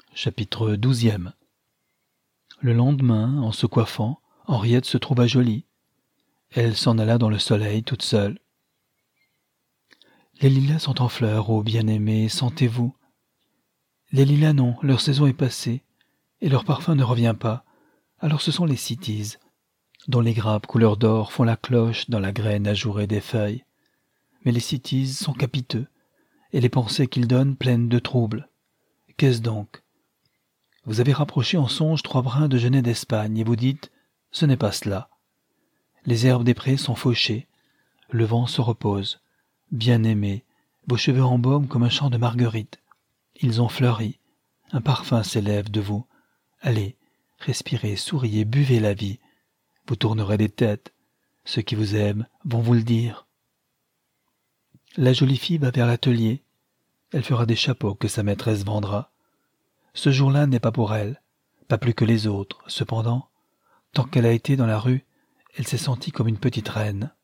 Chapitre 12. Le lendemain, en se coiffant, Henriette se trouva jolie. Elle s'en alla dans le soleil toute seule. « Les lilas sont en fleurs, ô bien-aimés, sentez-vous. Les lilas non, leur saison est passée, et leur parfum ne revient pas. Alors ce sont les cytises, dont les grappes couleur d'or font la cloche dans la graine ajourée des feuilles. Mais les cytises sont capiteux, et les pensées qu'ils donnent pleines de troubles. Qu'est-ce donc? Vous avez rapproché en songe 3 brins de genêt d'Espagne, et vous dites, ce n'est pas cela. Les herbes des prés sont fauchées, le vent se repose. Bien-aimés, vos cheveux embaument comme un champ de marguerites. Ils ont fleuri, un parfum s'élève de vous. Allez, respirez, souriez, buvez la vie. Vous tournerez des têtes. Ceux qui vous aiment vont vous le dire. La jolie fille va vers l'atelier. Elle fera des chapeaux que sa maîtresse vendra. Ce jour-là n'est pas pour elle, pas plus que les autres. Cependant, tant qu'elle a été dans la rue, elle s'est sentie comme une petite reine.